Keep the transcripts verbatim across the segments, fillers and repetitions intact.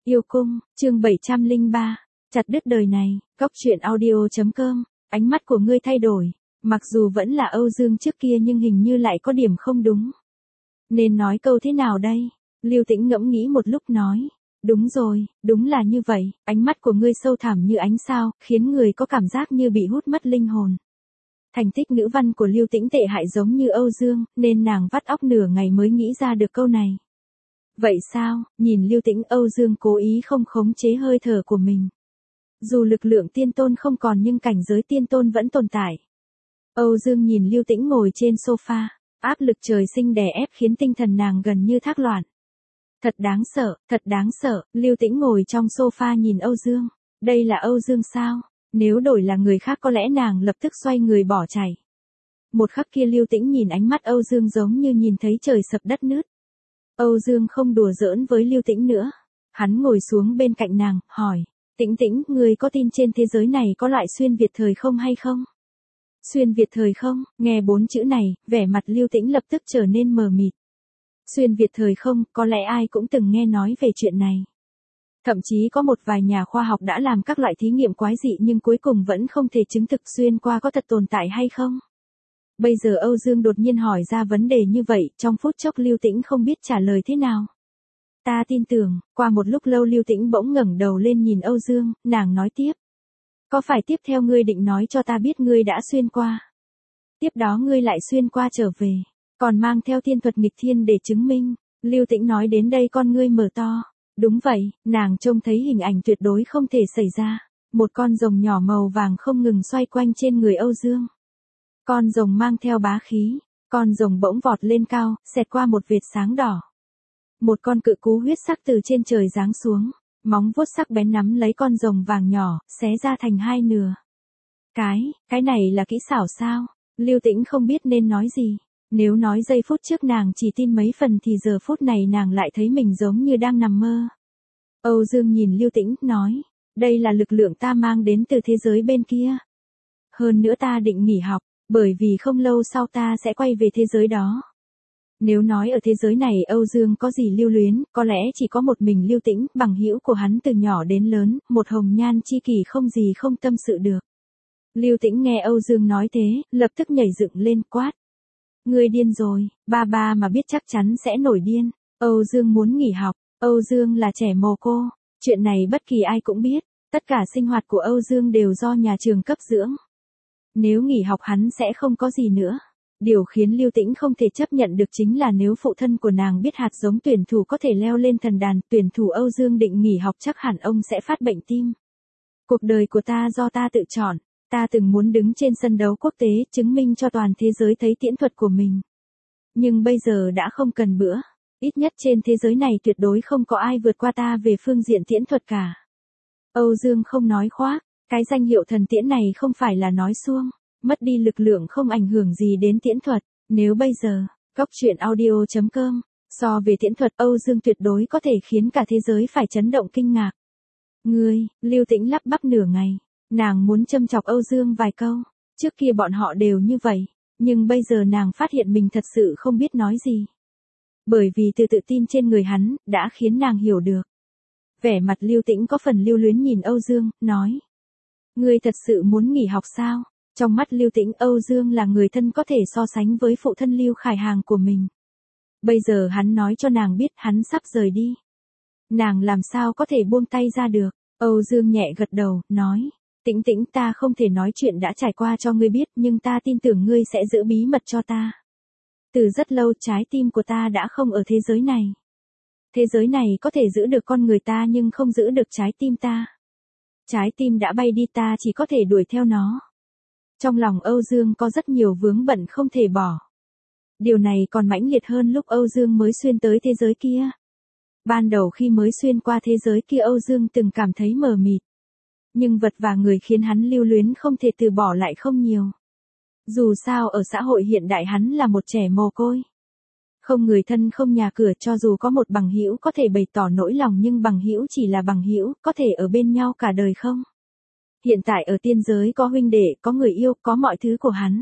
Yêu cung, chương bảy trăm lẻ ba, chặt đứt đời này, góc truyện audio chấm com, ánh mắt của ngươi thay đổi, mặc dù vẫn là Âu Dương trước kia nhưng hình như lại có điểm không đúng. Nên nói câu thế nào đây? Lưu Tĩnh ngẫm nghĩ một lúc nói, đúng rồi, đúng là như vậy, ánh mắt của ngươi sâu thẳm như ánh sao, khiến người có cảm giác như bị hút mất linh hồn. Thành tích ngữ văn của Lưu Tĩnh tệ hại giống như Âu Dương, nên nàng vắt óc nửa ngày mới nghĩ ra được câu này. Vậy sao, nhìn Lưu Tĩnh, Âu Dương cố ý không khống chế hơi thở của mình. Dù lực lượng tiên tôn không còn nhưng cảnh giới tiên tôn vẫn tồn tại. Âu Dương nhìn Lưu Tĩnh ngồi trên sofa, áp lực trời sinh đè ép khiến tinh thần nàng gần như thác loạn. Thật đáng sợ, thật đáng sợ, Lưu Tĩnh ngồi trong sofa nhìn Âu Dương. Đây là Âu Dương sao? Nếu đổi là người khác có lẽ nàng lập tức xoay người bỏ chạy. Một khắc kia Lưu Tĩnh nhìn ánh mắt Âu Dương giống như nhìn thấy trời sập đất nứt. Âu Dương không đùa giỡn với Lưu Tĩnh nữa. Hắn ngồi xuống bên cạnh nàng, hỏi, Tĩnh Tĩnh, ngươi có tin trên thế giới này có loại xuyên Việt thời không hay không? Xuyên Việt thời không, nghe bốn chữ này, vẻ mặt Lưu Tĩnh lập tức trở nên mờ mịt. Xuyên Việt thời không, có lẽ ai cũng từng nghe nói về chuyện này. Thậm chí có một vài nhà khoa học đã làm các loại thí nghiệm quái dị nhưng cuối cùng vẫn không thể chứng thực xuyên qua có thật tồn tại hay không. Bây giờ Âu Dương đột nhiên hỏi ra vấn đề như vậy, trong phút chốc Lưu Tĩnh không biết trả lời thế nào. Ta tin tưởng, qua một lúc lâu Lưu Tĩnh bỗng ngẩng đầu lên nhìn Âu Dương, nàng nói tiếp. Có phải tiếp theo ngươi định nói cho ta biết ngươi đã xuyên qua? Tiếp đó ngươi lại xuyên qua trở về, còn mang theo thiên thuật nghịch thiên để chứng minh. Lưu Tĩnh nói đến đây con ngươi mở to. Đúng vậy, nàng trông thấy hình ảnh tuyệt đối không thể xảy ra. Một con rồng nhỏ màu vàng không ngừng xoay quanh trên người Âu Dương. Con rồng mang theo bá khí, con rồng bỗng vọt lên cao, xẹt qua một vệt sáng đỏ. Một con cự cú huyết sắc từ trên trời giáng xuống, móng vuốt sắc bén nắm lấy con rồng vàng nhỏ, xé ra thành hai nửa. Cái, cái này là kỹ xảo sao? Lưu Tĩnh không biết nên nói gì. Nếu nói giây phút trước nàng chỉ tin mấy phần thì giờ phút này nàng lại thấy mình giống như đang nằm mơ. Âu Dương nhìn Lưu Tĩnh, nói, đây là lực lượng ta mang đến từ thế giới bên kia. Hơn nữa ta định nghỉ học, bởi vì không lâu sau ta sẽ quay về thế giới đó. Nếu nói ở thế giới này Âu Dương có gì lưu luyến, có lẽ chỉ có một mình Lưu Tĩnh, bằng hữu của hắn từ nhỏ đến lớn, một hồng nhan chi kỷ không gì không tâm sự được. Lưu Tĩnh nghe Âu Dương nói thế, lập tức nhảy dựng lên quát. Ngươi điên rồi, ba ba mà biết chắc chắn sẽ nổi điên. Âu Dương muốn nghỉ học, Âu Dương là trẻ mồ cô, chuyện này bất kỳ ai cũng biết, tất cả sinh hoạt của Âu Dương đều do nhà trường cấp dưỡng. Nếu nghỉ học hắn sẽ không có gì nữa. Điều khiến Lưu Tĩnh không thể chấp nhận được chính là nếu phụ thân của nàng biết hạt giống tuyển thủ có thể leo lên thần đàn, tuyển thủ Âu Dương định nghỉ học chắc hẳn ông sẽ phát bệnh tim. Cuộc đời của ta do ta tự chọn. Ta từng muốn đứng trên sân đấu quốc tế, chứng minh cho toàn thế giới thấy tiễn thuật của mình. Nhưng bây giờ đã không cần bữa. Ít nhất trên thế giới này tuyệt đối không có ai vượt qua ta về phương diện tiễn thuật cả. Âu Dương không nói khoác, cái danh hiệu thần tiễn này không phải là nói suông. Mất đi lực lượng không ảnh hưởng gì đến tiễn thuật. Nếu bây giờ, góc truyện audio chấm com, so về tiễn thuật Âu Dương tuyệt đối có thể khiến cả thế giới phải chấn động kinh ngạc. Ngươi, Lưu Tĩnh lắp bắp nửa ngày. Nàng muốn châm chọc Âu Dương vài câu, trước kia bọn họ đều như vậy, nhưng bây giờ nàng phát hiện mình thật sự không biết nói gì. Bởi vì từ tự tin trên người hắn, đã khiến nàng hiểu được. Vẻ mặt Lưu Tĩnh có phần lưu luyến nhìn Âu Dương, nói. Ngươi thật sự muốn nghỉ học sao? Trong mắt Lưu Tĩnh, Âu Dương là người thân có thể so sánh với phụ thân Lưu Khải Hàng của mình. Bây giờ hắn nói cho nàng biết hắn sắp rời đi. Nàng làm sao có thể buông tay ra được? Âu Dương nhẹ gật đầu, nói. Tĩnh Tĩnh, ta không thể nói chuyện đã trải qua cho ngươi biết nhưng ta tin tưởng ngươi sẽ giữ bí mật cho ta. Từ rất lâu trái tim của ta đã không ở thế giới này. Thế giới này có thể giữ được con người ta nhưng không giữ được trái tim ta. Trái tim đã bay đi ta chỉ có thể đuổi theo nó. Trong lòng Âu Dương có rất nhiều vướng bận không thể bỏ. Điều này còn mãnh liệt hơn lúc Âu Dương mới xuyên tới thế giới kia. Ban đầu khi mới xuyên qua thế giới kia Âu Dương từng cảm thấy mờ mịt. Nhưng vật và người khiến hắn lưu luyến không thể từ bỏ lại không nhiều. Dù sao ở xã hội hiện đại hắn là một trẻ mồ côi. Không người thân không nhà cửa, cho dù có một bằng hữu có thể bày tỏ nỗi lòng nhưng bằng hữu chỉ là bằng hữu, có thể ở bên nhau cả đời không? Hiện tại ở tiên giới có huynh đệ, có người yêu, có mọi thứ của hắn.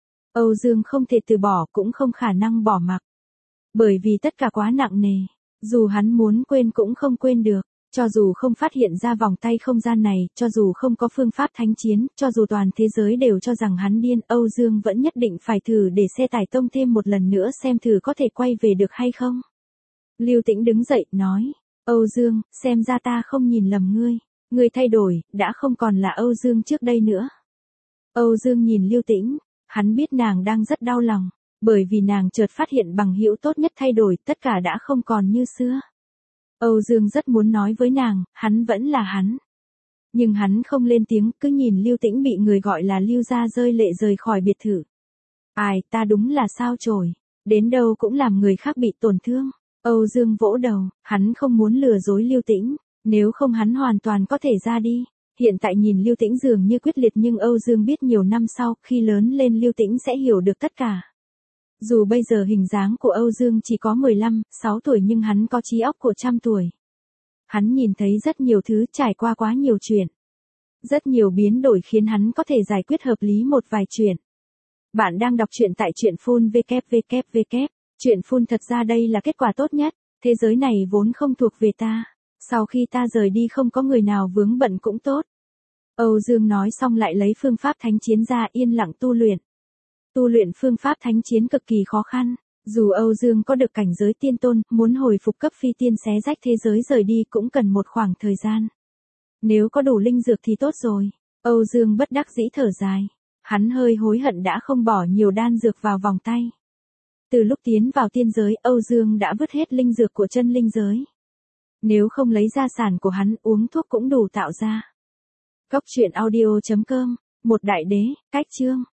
Âu Dương không thể từ bỏ cũng không khả năng bỏ mặc. Bởi vì tất cả quá nặng nề, dù hắn muốn quên cũng không quên được. Cho dù không phát hiện ra vòng tay không gian này, cho dù không có phương pháp thánh chiến, cho dù toàn thế giới đều cho rằng hắn điên, Âu Dương vẫn nhất định phải thử để xe tải tông thêm một lần nữa xem thử có thể quay về được hay không. Lưu Tĩnh đứng dậy, nói, Âu Dương, xem ra ta không nhìn lầm ngươi. Ngươi thay đổi, đã không còn là Âu Dương trước đây nữa. Âu Dương nhìn Lưu Tĩnh, hắn biết nàng đang rất đau lòng, bởi vì nàng chợt phát hiện bằng hữu tốt nhất thay đổi, tất cả đã không còn như xưa. Âu Dương rất muốn nói với nàng, hắn vẫn là hắn. Nhưng hắn không lên tiếng, cứ nhìn Lưu Tĩnh bị người gọi là Lưu gia rơi lệ rời khỏi biệt thự. Ai, ta đúng là sao chổi, đến đâu cũng làm người khác bị tổn thương. Âu Dương vỗ đầu, hắn không muốn lừa dối Lưu Tĩnh, nếu không hắn hoàn toàn có thể ra đi. Hiện tại nhìn Lưu Tĩnh dường như quyết liệt nhưng Âu Dương biết nhiều năm sau, khi lớn lên Lưu Tĩnh sẽ hiểu được tất cả. Dù bây giờ hình dáng của Âu Dương chỉ có mười lăm, sáu tuổi nhưng hắn có trí óc của trăm tuổi. Hắn nhìn thấy rất nhiều thứ, trải qua quá nhiều chuyện. Rất nhiều biến đổi khiến hắn có thể giải quyết hợp lý một vài chuyện. Bạn đang đọc truyện tại truyện phun vê kép vê kép vê kép. Truyện phun thật ra đây là kết quả tốt nhất. Thế giới này vốn không thuộc về ta. Sau khi ta rời đi không có người nào vướng bận cũng tốt. Âu Dương nói xong lại lấy phương pháp thánh chiến ra yên lặng tu luyện. Tu luyện phương pháp thánh chiến cực kỳ khó khăn. Dù Âu Dương có được cảnh giới tiên tôn, muốn hồi phục cấp phi tiên xé rách thế giới rời đi cũng cần một khoảng thời gian. Nếu có đủ linh dược thì tốt rồi. Âu Dương bất đắc dĩ thở dài. Hắn hơi hối hận đã không bỏ nhiều đan dược vào vòng tay. Từ lúc tiến vào tiên giới, Âu Dương đã vứt hết linh dược của chân linh giới. Nếu không lấy gia sản của hắn uống thuốc cũng đủ tạo ra. Góc truyện audio chấm com, một đại đế, cách chương.